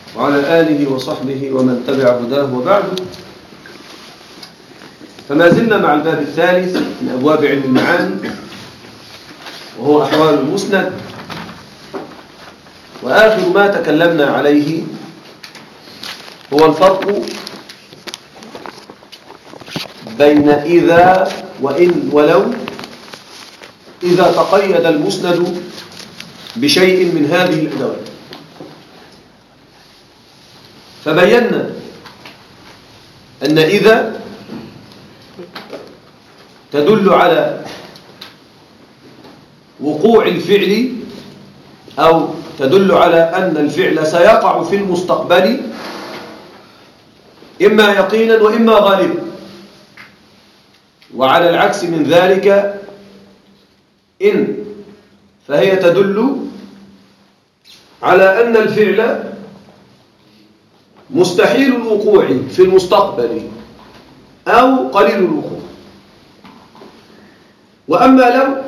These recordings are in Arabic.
وعلى آله وصحبه ومن تبع هداه وبعد. فما زلنا مع الباب الثالث من أبواب علم المعاني، وهو أحوال المسند. وآخر ما تكلمنا عليه هو الفرق بين إذا وإن ولو إذا تقيد المسند بشيء من هذه الأدوات. فبينا أن إذا تدل على وقوع الفعل أو تدل على أن الفعل سيقع في المستقبل إما يقينا وإما غالبا، وعلى العكس من ذلك إن فهي تدل على أن الفعل مستحيل الوقوع في المستقبل أو قليل الوقوع. وأما لو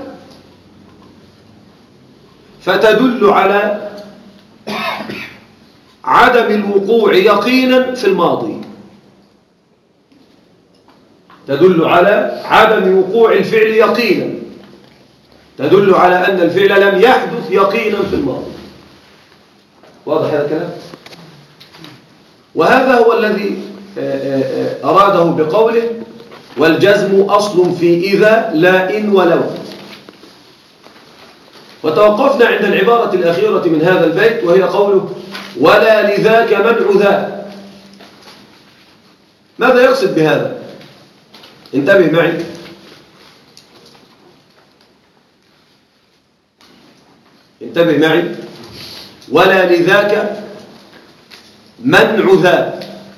فتدل على عدم الوقوع يقينا في الماضي، تدل على عدم وقوع الفعل يقينا، تدل على أن الفعل لم يحدث يقينا في الماضي. واضح هذا الكلام؟ وهذا هو الذي أراده بقوله والجزم أصل في إذا لا إن ولو. وتوقفنا عند العبارة الأخيرة من هذا البيت، وهي قوله ولا لذاك منع ذا. ماذا يقصد بهذا؟ انتبه معي. انتبه معي. ولا لذاك منع ذا.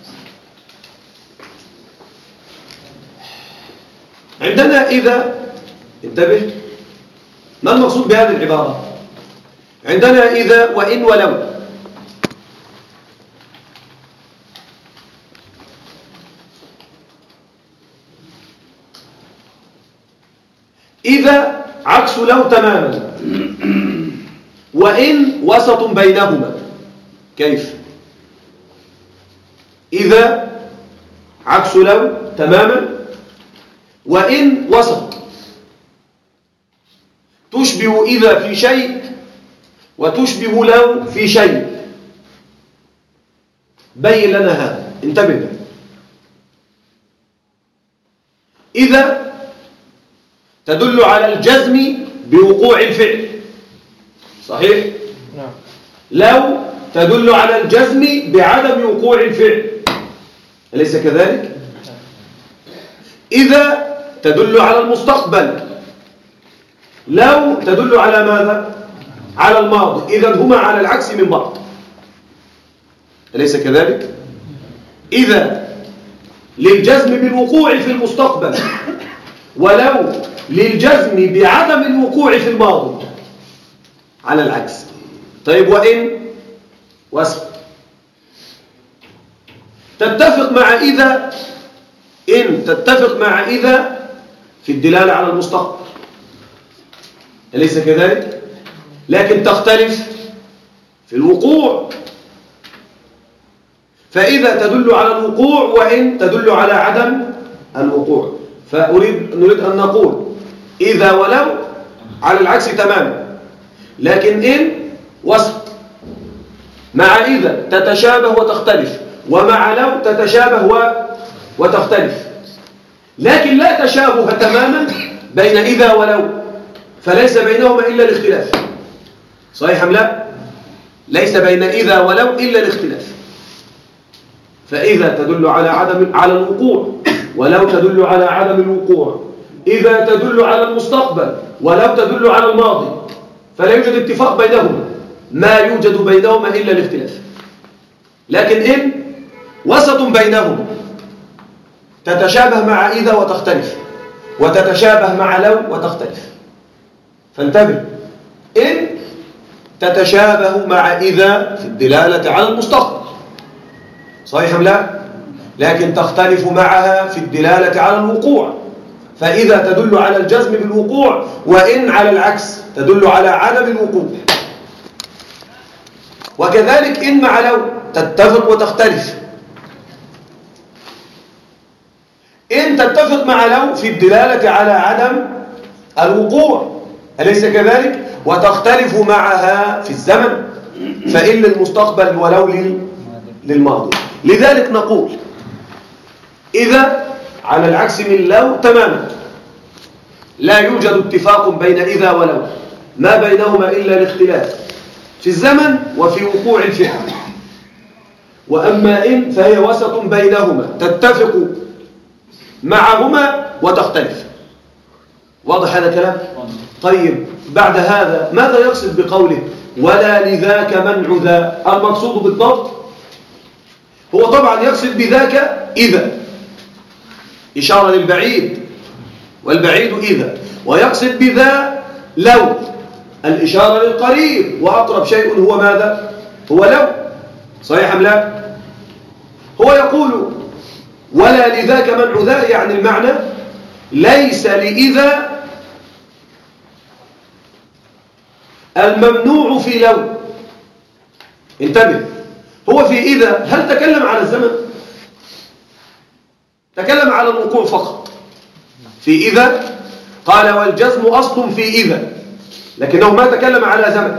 عندنا إذا، انتبه، ما المقصود بهذه العبارة؟ عندنا إذا وإن ولو. إذا عكس لو تماما، وإن وسط بينهما. كيف؟ إذا عكس لو تماما، وإن وسط، تشبه إذا في شيء وتشبه لو في شيء. بين لنا هذا، انتبه. إذا تدل على الجزم بوقوع الفعل، صحيح؟ نعم. لو تدل على الجزم بعدم وقوع الفعل، أليس كذلك؟ إذا تدل على المستقبل، لو تدل على ماذا؟ على الماضي. إذن هما على العكس من بعض، أليس كذلك؟ إذا للجزم بالوقوع في المستقبل، ولو للجزم بعدم الوقوع في الماضي، على العكس. طيب وإن وسط، تتفق مع إذا، إن تتفق مع إذا في الدلالة على المستقبل، أليس كذلك؟ لكن تختلف في الوقوع. فإذا تدل على الوقوع، وإن تدل على عدم الوقوع. نريد أن نقول إذا ولو على العكس تماما، لكن إن وسط. مع إذا تتشابه وتختلف، ومع لو تتشابه وتختلف، لكن لا تشابه تماما بين إذا ولو، فليس بينهما إلا الاختلاف. صحيح أم لا؟ ليس بين إذا ولو إلا الاختلاف. فإذا تدل على الوقوع، ولو تدل على عدم الوقوع. إذا تدل على المستقبل، ولو تدل على الماضي، فلا يوجد اتفاق بينهما، ما يوجد بينهما إلا الاختلاف. لكن إن وسط بينهما، تتشابه مع إذا وتختلف، وتتشابه مع لو وتختلف. فانتبه، إن تتشابه مع إذا في الدلالة على المستقبل، صحيح أم لا؟ لكن تختلف معها في الدلالة على الوقوع. فإذا تدل على الجزم بالوقوع، وإن على العكس تدل على عدم الوقوع. وكذلك إن مع لو تتفق وتختلف. إن تتفق مع لو في الدلالة على عدم الوقوع، أليس كذلك؟ وتختلف معها في الزمن، فإن للمستقبل ولو للماضي. لذلك نقول إذا على العكس من لو تماما، لا يوجد اتفاق بين إذا ولو، ما بينهما إلا الاختلاف في الزمن وفي وقوع الفعل. وأما إن فهي وسط بينهما، تتفق معهما وتختلف. واضح هذا الكلام؟ طيب بعد هذا ماذا يقصد بقوله ولا لذاك منع ذا؟ المقصود بالضبط هو طبعا يقصد بذاك إذا، إشارة للبعيد، والبعيد إذا، ويقصد بذا لو، الإشارة للقريب، وأقرب شيء هو ماذا؟ هو لو. صحيح أم لا؟ هو يقول ولا لذاك منع ذا، يعني المعنى ليس لإذا الممنوع في لو. انتبه، هو في إذا هل تكلم على الزمن؟ تكلم على الوقوع فقط. في إذا قال والجزم أصل في إذا، لكنه ما تكلم على زمن.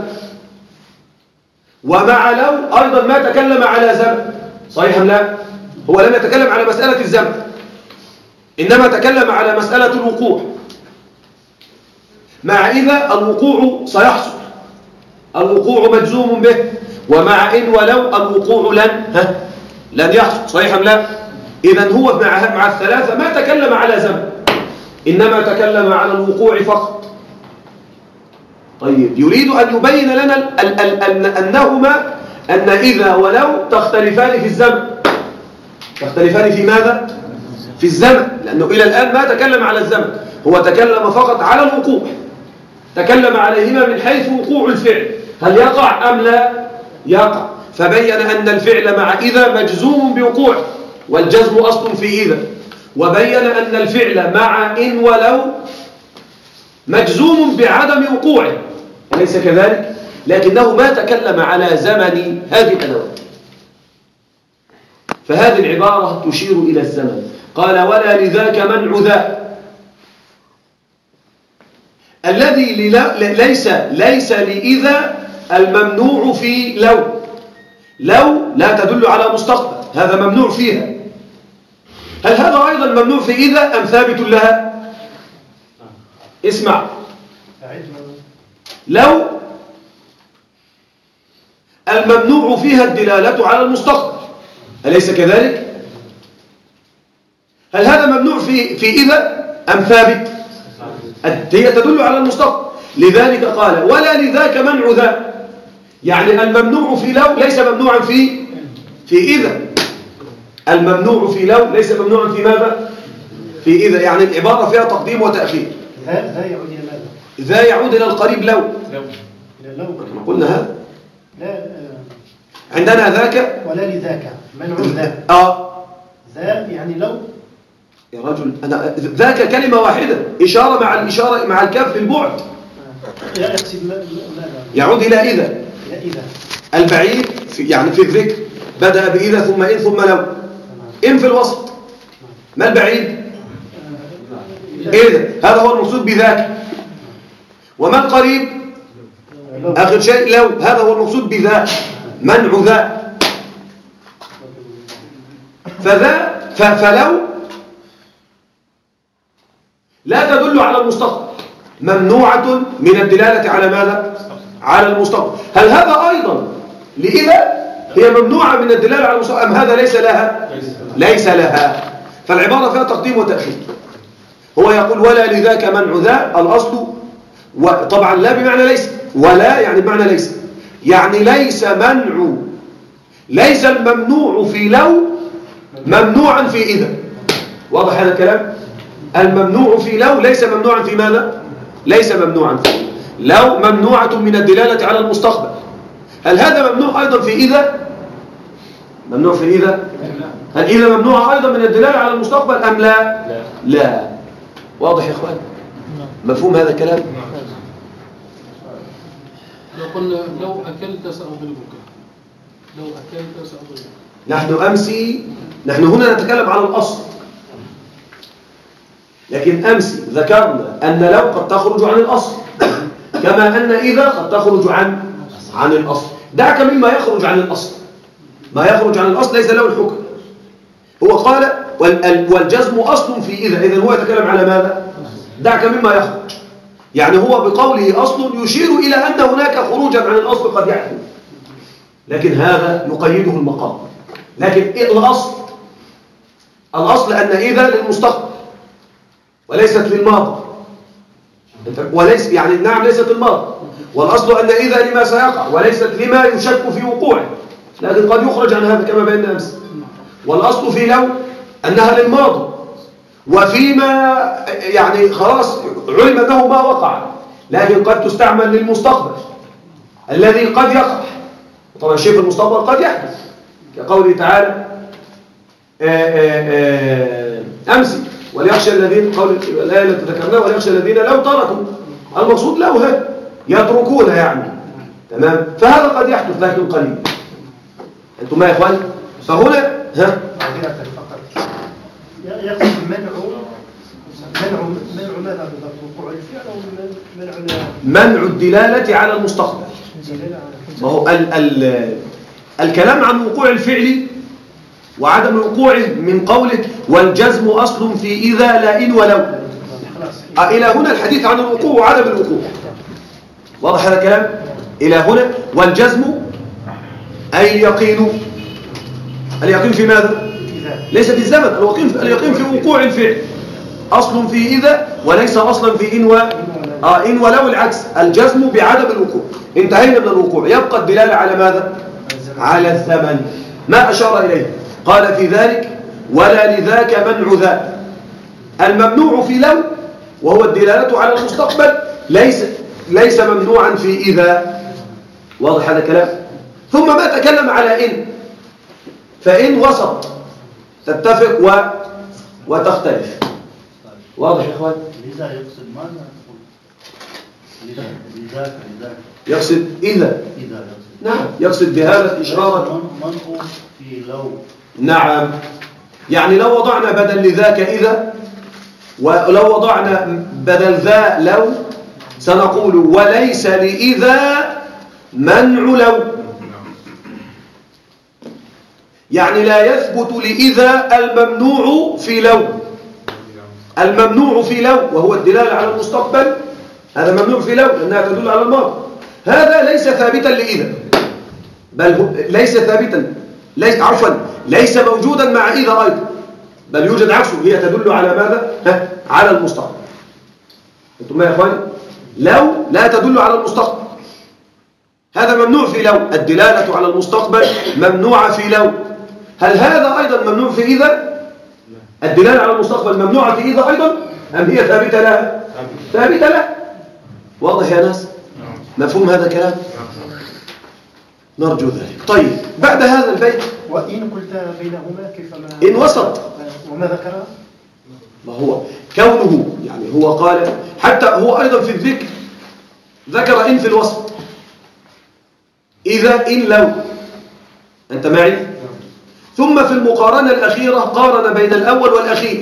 ومع لو أيضا ما تكلم على زمن. صحيح أم لا؟ هو لم يتكلم على مسألة الزمن، إنما تكلم على مسألة الوقوع. مع إذا الوقوع سيحصل، الوقوع مجزوم به، ومع إن ولو الوقوع لن يحصل. صحيح أم لا؟ إذن هو مع الثلاثة ما تكلم على زمن، إنما تكلم على الوقوع فقط. طيب يريد أن يبين لنا أنهما أن إذا ولو تختلفان في الزمن. تختلفان في ماذا؟ في الزمن، لأنه إلى الآن ما تكلم على الزمن، هو تكلم فقط على الوقوع، تكلم عليهما من حيث وقوع الفعل، هل يقع أم لا يقع، فبين أن الفعل مع إذا مجزوم بوقوعه، والجزم أصل في إذا، وبين أن الفعل مع إن ولو مجزوم بعدم وقوعه، أليس كذلك؟ لكنه ما تكلم على زمن هذه الأدوات. فهذه العبارة تشير إلى الزمن. قال ولا لذاك منع ذا، الذي ليس لإذا الممنوع في لو. لو لا تدل على مستقبل، هذا ممنوع فيها. هل هذا أيضا ممنوع في إذا أم ثابت لها؟ اسمع، لو الممنوع فيها الدلالة على المستقبل، أليس كذلك؟ هل هذا ممنوع في إذا أم ثابت؟ هي تدل على المستقبل، لذلك قال ولا لذاك منع ذا، يعني الممنوع في لو ليس ممنوعا في إذا. الممنوع في لو ليس ممنوعا في ماذا؟ في إذا، يعني العبارة فيها تقديم وتأخير. ذا يعود إلى ماذا؟ ذا يعود إلى القريب لو. إلى لو. ما قلنا هذا؟ لا. عندنا ذاك ولا لذاك منع ذا. ذا يعني لو. يا رجل أنا ذاك كلمة واحدة، إشارة مع الكاف للبعد. يقصد ماذا؟ يعود إلى إذا. إلى إذا. البعيد يعني في الذكر بدأ بإذا ثم إن ثم لو. إن في الوسط. ما البعيد؟ إذا، هذا هو المقصود بذاك. وما القريب؟ آخر شيء لو، هذا هو المقصود بذا، منع ذا. فلو لا تدل على المستقبل، ممنوعة من الدلالة على ماذا؟ على المستقبل. هل هذا أيضا لإذا هي ممنوعة من الدلالة على المستقبل أم هذا ليس لها؟ ليس لها. فالعبارة فيها تقديم وتأخير. هو يقول ولا لذاك منع ذا، الأصل طبعا لا بمعنى ليس، ولا يعني بمعنى ليس، يعني ليس الممنوع في لو ممنوعا في إذا. واضح هذا الكلام؟ الممنوع في لو ليس ممنوعا في ماذا؟ ليس ممنوعا في لو، ممنوعة من الدلالة على المستقبل. هل هذا ممنوع أيضا في إذا؟ ممنوع في إذا؟ هل إذا ممنوع أيضا من الدلالة على المستقبل أم لا؟ لا. واضح يا إخوان؟ مفهوم هذا الكلام؟ لو قلنا لو أكلت سأضربك، نحن هنا نتكلم على الأصل، لكن أمس ذكرنا أن لو قد تخرج عن الأصل، كما أن إذا قد تخرج عن الأصل. دعك مما يخرج عن الأصل، ما يخرج عن الأصل ليس له الحكم. هو قال والجزم أصل في إذا هو يتكلم على ماذا؟ دعك مما يخرج، يعني هو بقوله أصل يشير إلى أن هناك خروجا عن الأصل قد يحدث، لكن هذا يقيده المقام. لكن الأصل أن إذا للمستقبل وليست للماضي، وليس يعني نعم ليست الماضي، والأصل أن إذا لما سيقع وليست لما يشك في وقوعه، لكن قد يخرج عن هذا كما بينا أمس. والأصل في لو أنها للماضي، وفيما يعني خلاص علم أنه ما وقع، لكن قد تستعمل للمستقبل الذي قد يقع. طبعا الشيء في المستقبل قد يحدث، كقوله تعالى أمس وليخشى الذين، قول الآية التي ذكرناها وليخشى الذين لو تركوا، المقصود لو يتركون يعني، تمام. فهذا قد يحدث لكن قليل. أنتم ما يا إخوان؟ فهنا يقصد منع ماذا بالضبط؟ وقوع الفعل أو منع الدلالة على المستقبل؟ ما هو الكلام عن وقوع الفعل وعدم وقوعه من قوله والجزم أصل في إذا لا إن ولو، إلى هنا الحديث عن الوقوع وعدم الوقوع. واضح هذا الكلام؟ إلى هنا والجزم أي اليقين في ماذا؟ ليس في الزمن، اليقين في وقوع الفعل. أصل في إذا وليس أصلا في إن ولو، العكس، الجزم بعدم الوقوع. انتهينا من الوقوع، يبقى الدلالة على ماذا؟ على الزمن. ما أشار إليه قال في ذلك ولا لذاك منع ذا. الممنوع في لو وهو الدلالة على المستقبل ليس ممنوعا في إذا. واضح هذا الكلام؟ ثم ما تكلم على إن، فإن وسط تتفق وتختلف. واضح يا إخوان؟ لذا يقصد ماذا؟ لذاك يقصد إذا يقصد. نعم، يقصد بهذا إشارة منقو في لو. نعم، يعني لو وضعنا بدل لذاك إذا، ولو وضعنا بدل ذا لو، سنقول وليس لإذا منع لو، يعني لا يثبت لإذا الممنوع في لو. الممنوع في لو وهو الدلالة على المستقبل، هذا ممنوع في لو لأنها تدل على الماضي، هذا ليس ثابتا لإذا، بل ليس ثابتا، ليس موجودا مع إذا أيضا، بل يوجد عكسه، هي تدل على ماذا؟ على المستقبل. أنتم ما يا إخواني؟ لو لا تدل على المستقبل، هذا ممنوع في لو، الدلالة على المستقبل ممنوعة في لو. هل هذا أيضا ممنوع في إذا؟ الدلالة على المستقبل ممنوعة في إذا أيضا، أم هي ثابتة لها؟ ثابتة لها. واضح يا ناس؟ مفهوم هذا الكلام؟ نرجو ذلك. طيب، بعد هذا البيت وإن قلت بينهما كيف ما إن وسط، وما ذكر؟ ما هو كونه، يعني هو قال حتى هو أيضا في الذكر ذكر إن في الوسط، إذا إن لو. أنت معي؟ ثم في المقارنة الأخيرة قارن بين الأول والأخير،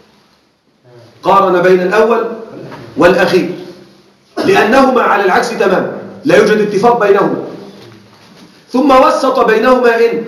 قارن بين الأول والأخير، لأنهما على العكس تماما، لا يوجد اتفاق بينهما. ثم وسط بينهما إن،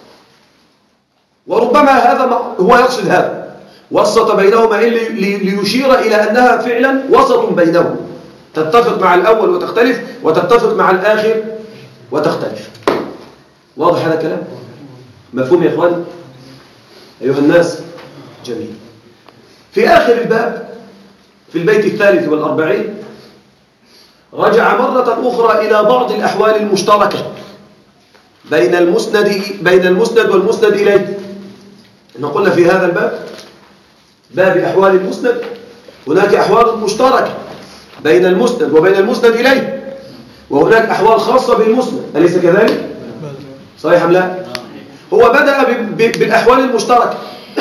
وربما هذا هو يقصد هذا، وسط بينهما إن ليشير إلى أنها فعلا وسط بينهما، تتفق مع الأول وتختلف، وتتفق مع الآخر وتختلف. واضح هذا الكلام؟ مفهوم يا إخوان؟ أيها الناس؟ جميل. في آخر الباب في البيت 43 رجع مرة أخرى إلى بعض الأحوال المشتركة بين المسند والمسند إليه. قلنا في هذا الباب، باب أحوال المسند، هناك أحوال مشتركة بين المسند وبين المسند إليه، وهناك أحوال خاصة بالمسند، أليس كذلك؟ صحيح أم لا؟ هو بدأ بالأحوال المشتركة،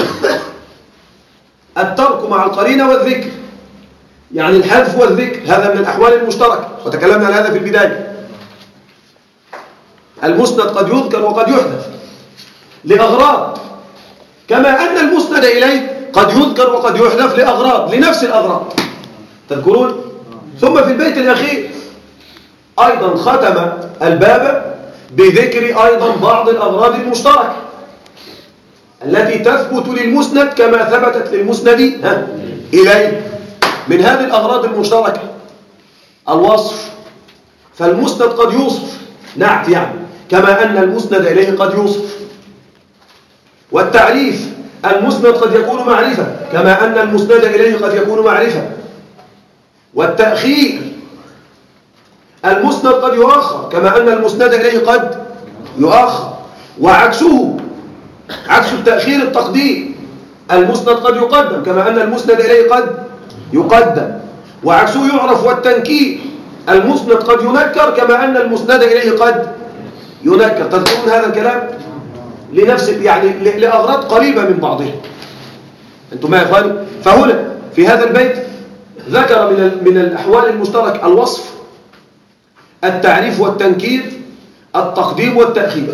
الترك مع القرينة والذكر، يعني الحذف والذكر، هذا من الأحوال المشتركة، وتكلمنا عن هذا في البداية. المسند قد يذكر وقد يحذف لأغراض، كما أن المسند إليه قد يذكر وقد يحذف لأغراض، لنفس الأغراض. تذكرون؟ ثم في البيت الأخير أيضا ختم الباب بذكر أيضا بعض الأغراض المشتركة التي تثبت للمسند كما ثبتت للمسند إليه. من هذه الأغراض المشتركة الوصف، فالمسند قد يوصف نعت يعني كما أن المسند إليه قد يوصف. والتعريف، المسند قد يكون معرفة كما أن المسند إليه قد يكون معرفة. والتأخير، المسند قد يؤخر كما أن المسند إليه قد يؤخر. وعكسه، عكس التأخير التقديم، المسند قد يقدم كما أن المسند إليه قد يقدم. وعكسه يعرف والتنكير، المسند قد ينكر كما أن المسند إليه قد ينكر. تذكرون هذا الكلام؟ لنفس يعني لأغراض قريبة من بعضها. أنتم معي يا إخواني؟ فهنا في هذا البيت ذكر من الأحوال المشترك الوصف، التعريف والتنكير، التقديم والتأخير.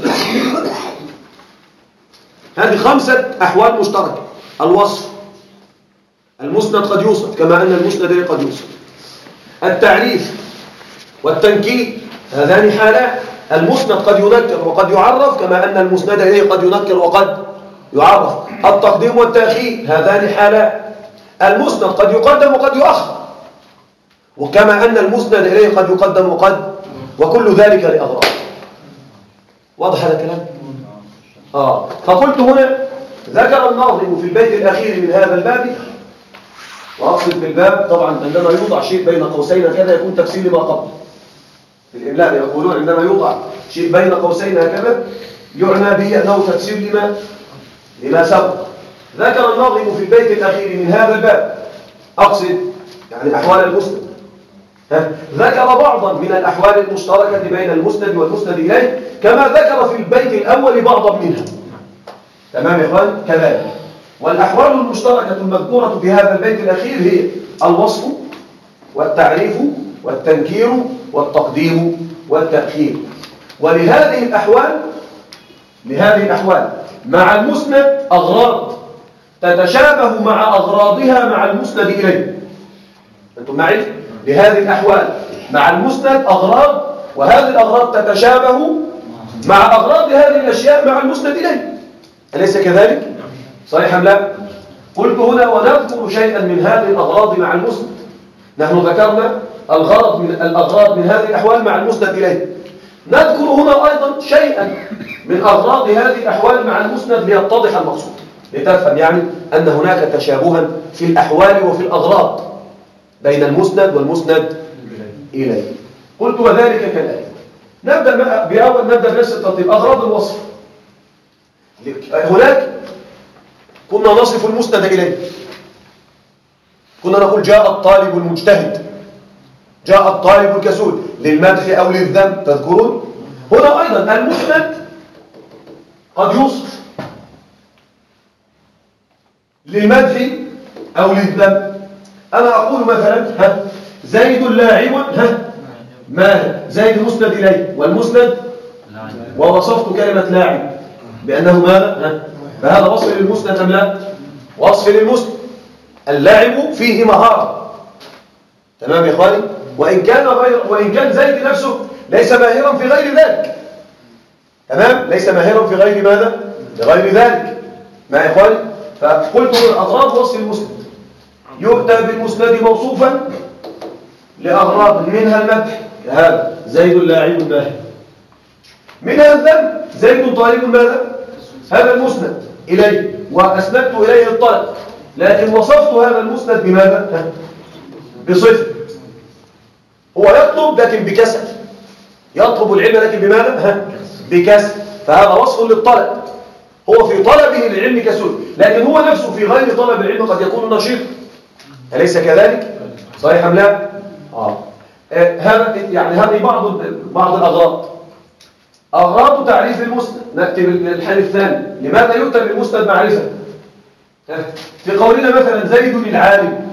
هذه 5 أحوال مشتركة. الوصف، المسند قد يوصف كما أن المسند إليه قد يوصف. التعريف والتنكير هذان حالات، المسند قد ينكر وقد يعرف كما أن المسند إليه قد ينكر وقد يعرف. التقديم والتأخير هذان حالات، المسند قد يقدم وقد يؤخر وكما أن المسند إليه قد يقدم وكل ذلك لأغراض. واضح هذا الكلام؟ فقلت هنا ذكر الناظم في البيت الأخير من هذا الباب، وأقصد بالباب طبعا عندما يوضع شيء بين قوسين كذا يكون تفسير ما قبل. في الإملاء يقولون عندما يوضع شيء بين قوسين هكذا يعنى به أنه تفسير لما سبق. ذكر الناظم في البيت الأخير من هذا الباب، أقصد يعني أحوال المسند، ذكر بعضا من الأحوال المشتركة بين المسند والمسند إليه كما ذكر في البيت الأول بعضا منها. تمام يا إخوان؟ كذلك. والأحوال المشتركة المذكورة في هذا البيت الأخير هي الوصف والتعريف والتنكير والتقديم والتأخير. ولهذه الأحوال مع المسند أغراض تتشابه مع أغراضها مع المسند إليه. أنتم معي؟ لهذه الأحوال مع المسند أغراض، وهذه الأغراض تتشابه مع أغراض هذه الأشياء مع المسند إليه. أليس كذلك؟ صحيح أم لا؟ قلت هنا ونذكر شيئا من هذه الأغراض مع المسند. نحن ذكرنا الأغراض من هذه الأحوال مع المسند إليه. نذكر هنا أيضا شيئا من أغراض هذه الأحوال مع المسند ليتضح المقصود، لتفهم يعني أن هناك تشابها في الأحوال وفي الأغراض بين المسند والمسند إليه. قلت وذلك كالآتي. نبدأ بنفس الترتيب. أغراض الوصف، هناك كنا نصف المسند إليه، كنا نقول جاء الطالب المجتهد، جاء الطالب الكسول، للمدح أو للذم. تذكرون؟ هنا أيضا المسند قد يوصف للمدح أو للذم. أنا أقول مثلا زيد لاعب ماهر، زيد مسند إليه والمسند ووصفت كلمة لاعب بأنه ماذا؟ فهذا وصف للمسند أم لا؟ وصف للمسند. اللاعب فيه مهارة. تمام يا إخواني؟ وإن كان زيد نفسه ليس ماهرا في غير ذلك. تمام؟ ليس ماهرا في غير ماذا؟ لغير ذلك. مع إخواني؟ فقلت من أغراض وصف المسند يؤتى بالمسند موصوفا لأغراض منها المدح، هذا زيد لاعب ماهر. منها الذم، زيد طالب ماذا؟ هذا المسند إليه وأسندت إليه الطلب، لكن وصفت هذا المسند بماذا؟ بصفة. هو يطلب لكن بكسر، يطلب العلم لكن بماذا؟ بكسر. فهذا وصف للطلب، هو في طلبه للعلم كسول، لكن هو نفسه في غير طلب العلم قد يكون نشيط. أليس كذلك؟ صحيح أم لا؟ هذا يعني هذه بعض الأغراض. أغراض تعريف المسند. نكتب الحال الثاني. لماذا يؤتى بالمسند معرفة؟ في قولنا مثلا زيد العالم،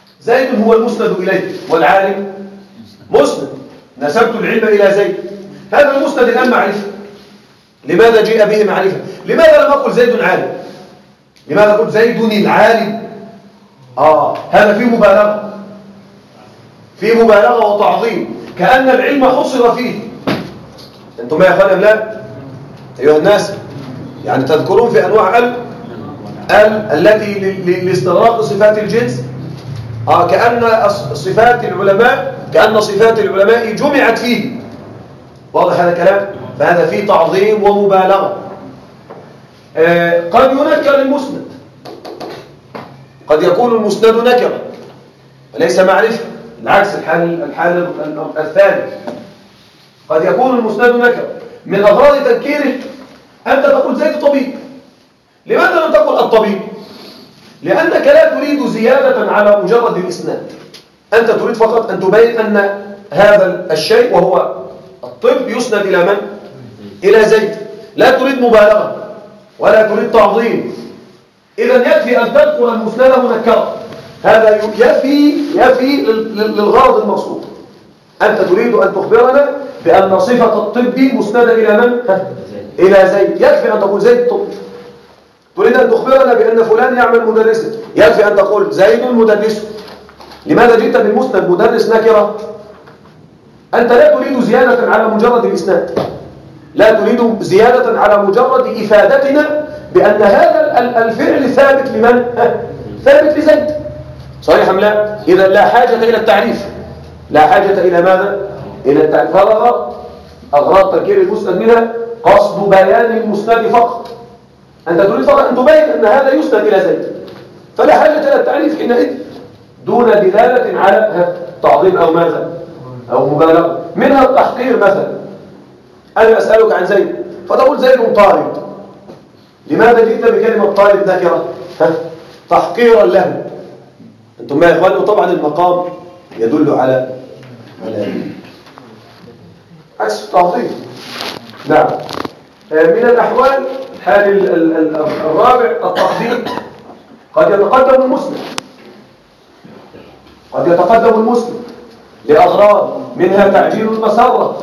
زيد هو المسند إليه والعالم مسند، نسبت العلم إلى زيد. هذا المسند الآن معرفة. لماذا جاء به معرفة؟ لماذا لم أقل زيد عالم؟ لماذا قلت زيد العالم؟ هذا فيه مبالغة، فيه مبالغة وتعظيم، كأن العلم حصر فيه. أنتم يا أخوان لا أيها الناس، يعني تذكرون في أنواع التي لاستغراق صفات الجنس، كأن صفات العلماء، كأن صفات العلماء جمعت فيه. واضح هذا الكلام؟ فهذا فيه تعظيم ومبالغة. قد ينكر المسند، قد يكون المسند نكرة وليس معرفة، العكس الحال الثاني. قد يكون المسند نكرة. من أغراض تنكيره أنت تقول زيد طبيب. لماذا لم تقل الطبيب؟ لأنك لا تريد زيادة على مجرد الإسناد، أنت تريد فقط أن تبين أن هذا الشيء وهو الطب يسند إلى من؟ إلى زيد. لا تريد مبالغة ولا تريد تعظيم. إذن يكفي أن تذكر المسند منكرا، هذا يفي للغرض المقصود. أنت تريد أن تخبرنا بأن صفة الطب مسندة إلى من؟ إلى زيد. يكفي أن تقول زيد طب. تريد أن تخبرنا بأن فلان يعمل مدرسا، يكفي أن تقول زيد مدرس. لماذا جئت بالمسند مدرس نكرة؟ أنت لا تريد زيادة على مجرد الإسناد، لا تريد زيادة على مجرد إفادتنا بأن هذا الفعل ثابت لمن؟ ثابت لزيد. صحيح أم لا؟ إذا لا حاجة إلى التعريف، لا حاجة إلى ماذا؟ إلى التعريف. هذا أغراض تذكير المسند منها قصد بيان المسند فقط. أنت تريد فقط أن تبين أن هذا يسند إلى زيد، فلا حاجة إلى التعريف حينئذ، دون دلالة على تعظيم أو ماذا؟ أو مبالغة. منها التحقير مثلا. أنا أسألك عن زيد فتقول زيد طالب. لماذا جئت بكلمة طالب نكرة؟ تحقيرا له. أنتم يا إخواني، وطبعا المقام يدل على عكس التعظيم. نعم. من الأحوال الحال الرابع التقديم. قد يتقدم المسلم، قد يتقدم المسلم لأغراض، منها تعجيل المسرة.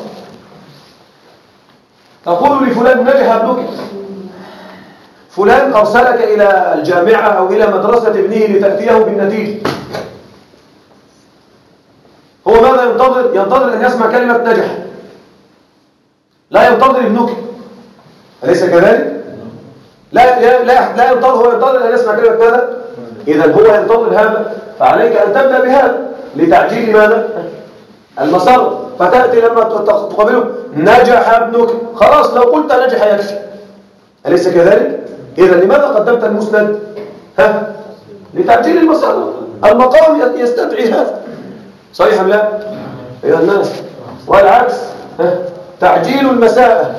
تقول لفلان نجح ابنك، فلان أرسلك إلى الجامعة أو إلى مدرسة ابنه لتأتيه بالنتيجة. هو ماذا ينتظر؟ ينتظر أن يسمع كلمة نجح، لا ينتظر ابنك. أليس كذلك؟ لا ينتظر، هو ينتظر أن يسمع كلمة ماذا؟ إذا هو ينتظر هذا، فعليك أن تبدأ بهذا لتعجيل ماذا؟ المسار. فتأتي لما تقابله نجح ابنك، خلاص لو قلت نجح يكفي. أليس كذلك؟ إذا لماذا قدمت المسند؟ لتعجيل المسار. المقام يستدعي هذا. صحيح أم لا؟ أيها الناس. والعكس تعجيل المساءة.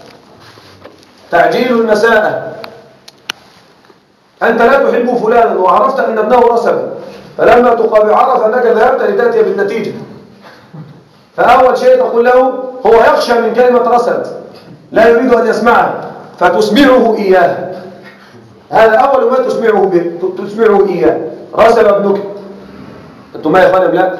تعجيل المساءة. أنت لا تحب فلانا وعرفت أن ابنه رسب، فلما تقابل عرف أنك ذهبت لتأتي بالنتيجة، فأول شيء تقول له، هو يخشى من كلمة رسب لا يريد أن يسمعها، فتسمعه إياها. هذا أول ما تسمعه به، تسمعه إياه. رسب ابنك. أنتم ما يا إخواني لا؟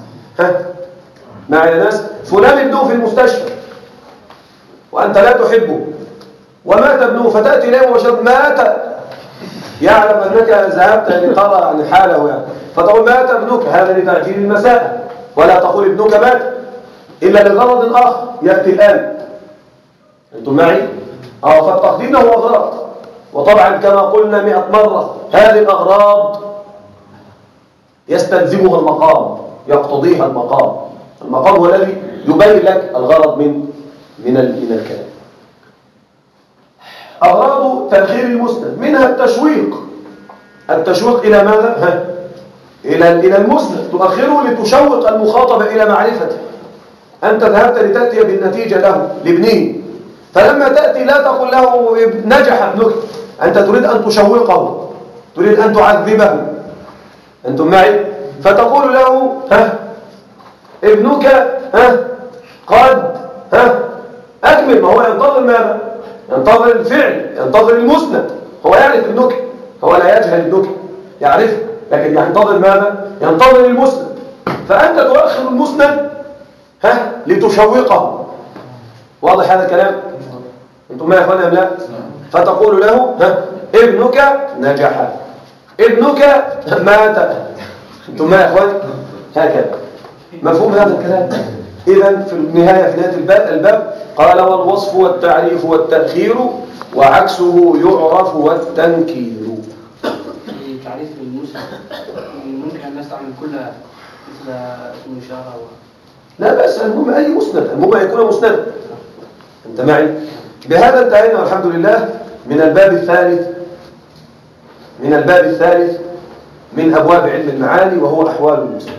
مع يا ناس، فلان ابنه في المستشفى وأنت لا تحبه ومات ابنه، فتأتي إليه وشرط مات، يعلم أنك ذهبت لترى عن حاله يعني، فتقول مات ابنك، هذا لتعجيل المساء. ولا تقول ابنك مات إلا لغرض آخر يأتي الآن. أنتم معي؟ فالتقديم له أغراض، وطبعا كما قلنا 100 مرة هذه الأغراض يستلزمها المقام، يقتضيها المقام. المقام هو الذي يبين لك الغرض من الكلام. أغراض تأخير المسند منها التشويق. التشويق إلى ماذا؟ إلى المسند، تؤخره لتشوق المخاطب إلى معرفته. أنت ذهبت لتأتي بالنتيجة له لابنه، فلما تأتي لا تقول له نجح ابنك، أنت تريد أن تشوقه، تريد أن تعذبه. أنتم معي؟ فتقول له ابنك قد أكمل. ما هو ينتظر ماذا؟ ينتظر الفعل، ينتظر المسند. هو يعرف ابنك، هو لا يجهل ابنك، يعرف، لكن ينتظر ماذا؟ ينتظر المسند. فأنت تؤخر المسند لتشوقه، واضح هذا الكلام؟ انتم ما يا اخواني ام لا؟ فتقول له ابنك نجح، ابنك مات. انتم ما يا اخواني؟ هكذا مفهوم هذا الكلام؟ اذا في النهايه، في نهايه الباب قال والوصف والتعريف والتأخير وعكسه يعرف والتنكير. تعريف المسند ممكن أن نستعمل كلها مثل اسم إشارة لا بأس، المهم أي مسند، المهم أن يكون مسند. أنت معي؟ بهذا انتهينا والحمد لله من الباب الثالث من أبواب علم المعاني، وهو أحوال المسند.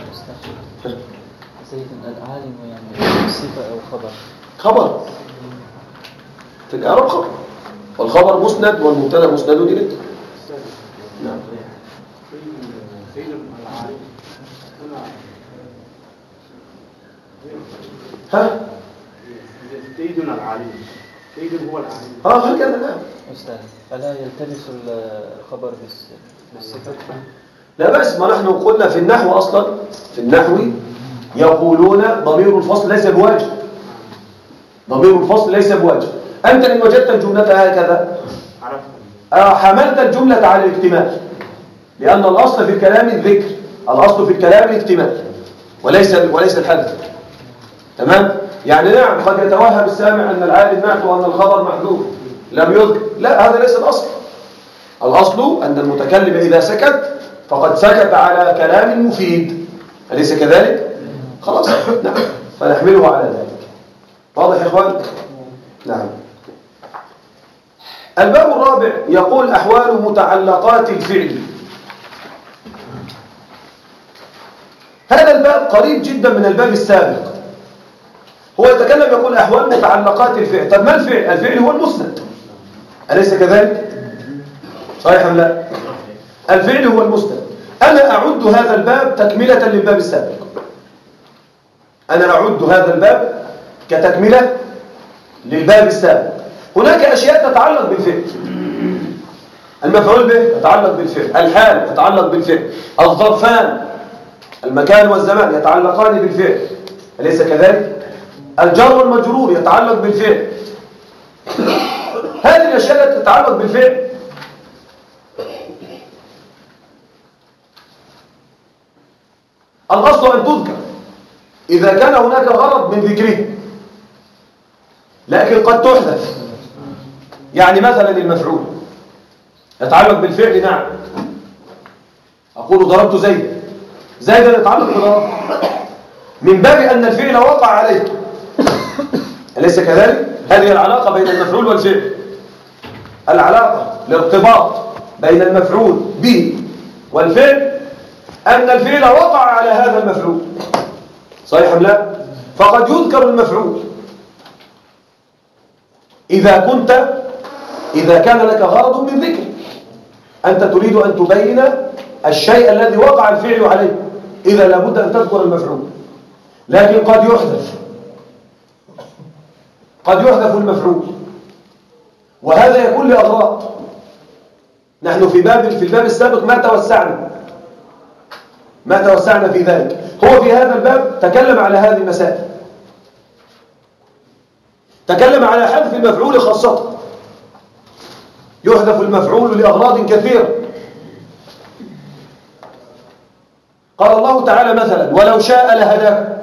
سيدنا العالم يعني صفة أو خبر في الإعراب خبر، والخبر مسند والمبتدا مسند إليه. نعم. سيدنا العالم، سيد هو العالم. هكذا. نعم أستاذ، ألا يلتبس الخبر بالصفة؟ لا بأس، ما نحن قلنا في النحو أصلا، في النحو يقولون ضمير الفصل ليس بواجب. ضمير الفصل ليس بواجب. أنت إن وجدت الجملة هكذا حملت الجملة على الاكتمال، لأن الأصل في الكلام الذكر، الأصل في الكلام الاكتمال وليس الحذف. تمام؟ يعني نعم قد يتوهم السامع أن العالم نعت وأن الخبر محذوف لم يذكر، لا، هذا ليس الأصل. الأصل أن المتكلم إذا سكت فقد سكت على كلام مفيد، أليس كذلك؟ خلاص، نعم، فنحمله على ذلك. واضح يا إخوان؟ نعم. الباب الرابع يقول أحوال متعلقات الفعل. هذا الباب قريب جدا من الباب السابق. هو يتكلم يقول أحوال متعلقات الفعل. طب ما الفعل؟ الفعل هو المسند، أليس كذلك؟ صحيح أم لا؟ الفعل هو المسند. أنا أعد هذا الباب تكملة للباب السابق. أنا أعد هذا الباب كتكملة للباب السابق. هناك أشياء تتعلق بالفعل. المفعول به يتعلق بالفعل، الحال يتعلق بالفعل، الظرفان المكان والزمان يتعلقان بالفعل، أليس كذلك؟ الجار والمجرور يتعلق بالفعل. هذه الأشياء التي تتعلق بالفعل الأصل أن تذكر إذا كان هناك غرض من ذكره، لكن قد تحدث. يعني مثلا المفعول يتعلق بالفعل، نعم، أقول ضربت زيدا يتعلق بضرب، من باب أن الفعل وقع عليه، أليس كذلك؟ هذه العلاقة بين المفعول والفعل، العلاقة الارتباط بين المفعول به والفعل أن الفعل وقع على هذا المفعول، صحيح أم لا؟ فقد يذكر المفعول إذا كان لك غرض من ذكر، أنت تريد أن تبين الشيء الذي وقع الفعل عليه، إذا لابد أن تذكر المفعول. لكن قد يحذف المفعول، وهذا يكون لأغراض. نحن في الباب السابق ما توسعنا في ذلك. هو في هذا الباب تكلم على هذه المسائل، تكلم على حذف المفعول خاصة. يحذف المفعول لأغراض كثيرة. قال الله تعالى مثلا ولو شاء لهداكم.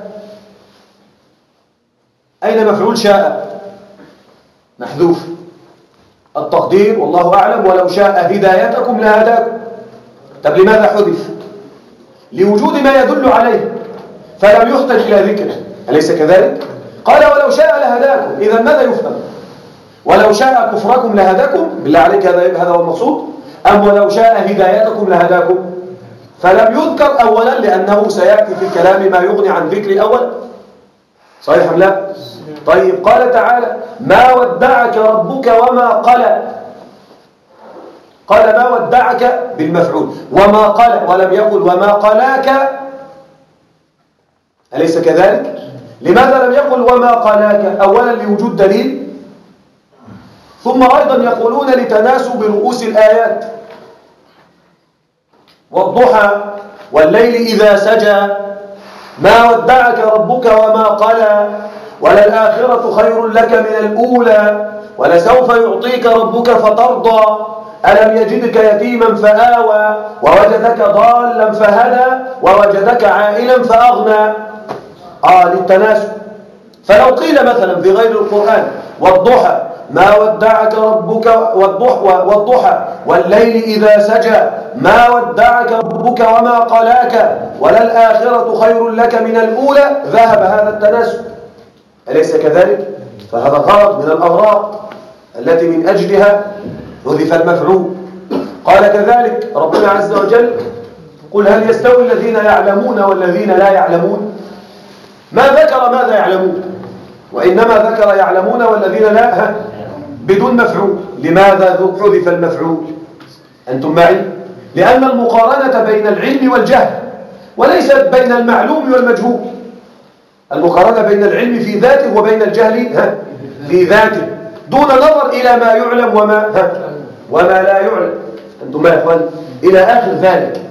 أين مفعول شاء؟ محذوف. التقدير والله أعلم ولو شاء هدايتكم لهداكم. طب لماذا حذف؟ لوجود ما يدل عليه، فلم يحتج إلى ذكره، أليس كذلك؟ قال ولو شاء لهداكم، إذا ماذا يفهم؟ ولو شاء كفركم لهداكم، بالله عليك هذا هو المقصود، أم ولو شاء هدايتكم لهداكم؟ فلم يذكر أولا لأنه سيأتي في الكلام ما يغني عن ذكر الأول، صحيح أم لا؟ طيب قال تعالى ما ودعك ربك وما قلى. قال ما ودعك بالمفعول، وما قلى، ولم يقل وما قلاك، أليس كذلك؟ لماذا لم يقل وما قلاك؟ أولا لوجود دليل، ثم أيضا يقولون لتناسب رؤوس الآيات، والضحى والليل إذا سجى، ما ودعك ربك وما قلى، وللآخرة خير لك من الأولى ولسوف يعطيك ربك فترضى ألم يجدك يتيما فآوى ووجدك ضالا فهدى ووجدك عائلا فأغنى للتناسب. فلو قيل مثلا في غير القرآن والضحى ما ودعك ربك والضحى والليل إذا سجى ما ودعك ربك وما قلاك وللآخرة خير لك من الأولى ذهب هذا التناسب. أليس كذلك؟ فهذا غرض من الأغراض التي من أجلها حذف المفعول. قال كذلك ربنا عز وجل قل هل يستوي الذين يعلمون والذين لا يعلمون ما ذكر ماذا يعلمون وإنما ذكر يعلمون والذين لا بدون مفعول. لماذا حذف المفعول؟ أنتم معي؟ لأن المقارنة بين العلم والجهل وليست بين المعلوم والمجهول. المقارنة بين العلم في ذاته وبين الجهل في ذاته دون نظر إلى ما يعلم وما لا يعلم. أنتم معي يا إخوان؟ إلى آخر ذلك.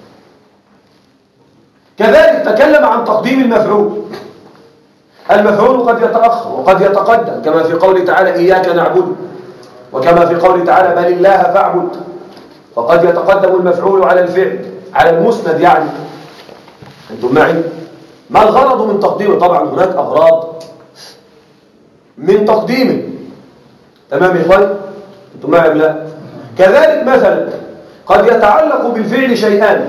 كذلك تكلم عن تقديم المفعول. المفعول قد يتأخر وقد يتقدم كما في قوله تعالى إياك نعبد وكما في قوله تعالى بل الله فاعبد. فقد يتقدم المفعول على الفعل على المسند يعني. أنتم معي؟ ما الغرض من تقديمه؟ طبعا هناك أغراض من تقديمه. تمام يا إخوان؟ أنتم معي ولا لا؟ كذلك مثلا قد يتعلق بالفعل شيئان.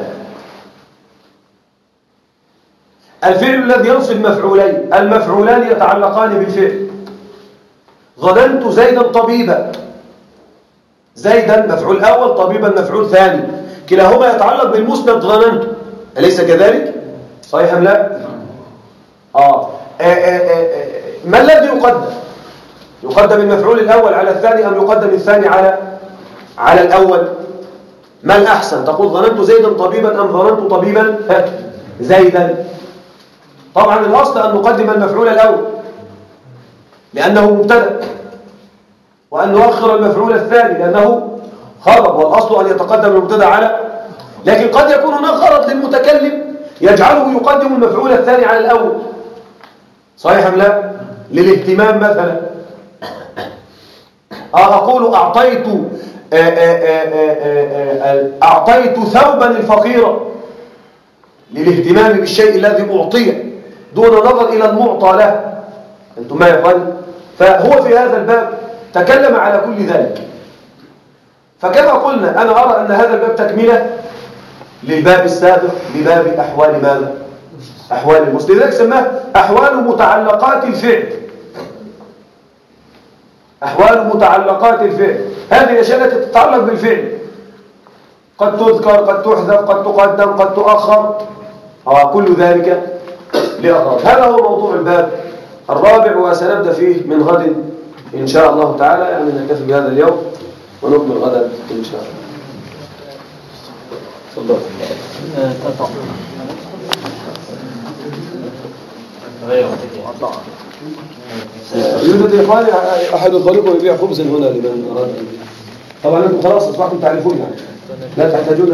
الفعل الذي ينصب مفعولين المفعولان يتعلقان بالفعل. ظننت زيدا طبيبا زيدا مفعول أول طبيبا مفعول ثاني كلاهما يتعلق بالمسند ظننت. أليس كذلك؟ صحيح أم لا؟ ما الذي يقدم؟ يقدم المفعول الأول على الثاني أم يقدم الثاني على الأول؟ ما الأحسن؟ تقول ظننت زيدا طبيبا أم ظننت طبيبا زيدا؟ طبعا الأصل أن نقدم المفعول الأول لأنه مبتدأ وأن نؤخر المفعول الثاني لأنه خبر والأصل أن يتقدم المبتدأ على. لكن قد يكون هناك غرض للمتكلم يجعله يقدم المفعول الثاني على الأول. صحيح أم لا؟ للاهتمام مثلا أقول أعطيت ثوبا الفقير للاهتمام بالشيء الذي أعطيه دون نظر إلى المعطى له. أنتم ما يفعل؟ فهو في هذا الباب تكلم على كل ذلك. فكما قلنا أنا أرى أن هذا الباب تكملة للباب السابق لباب أحوال ماذا؟ أحوال المسلم. لذلك سماه أحوال متعلقات الفعل. أحوال متعلقات الفعل هذه الأشياء التي تتعلق بالفعل قد تذكر قد تحذف قد تقدم قد تؤخر كل ذلك لأغراض. هذا هو موضوع الباب الرابع وسنبدأ فيه من غد إن شاء الله تعالى. يعني نكتفي بهذا اليوم ونكمل غدا إن شاء الله. تفضل. يوجد يا إخواني أحد إخوانكم يبيع خبزا هنا لمن أراد. طبعا أنتم خلاص أصبحتم تعرفون يعني لا تحتاجون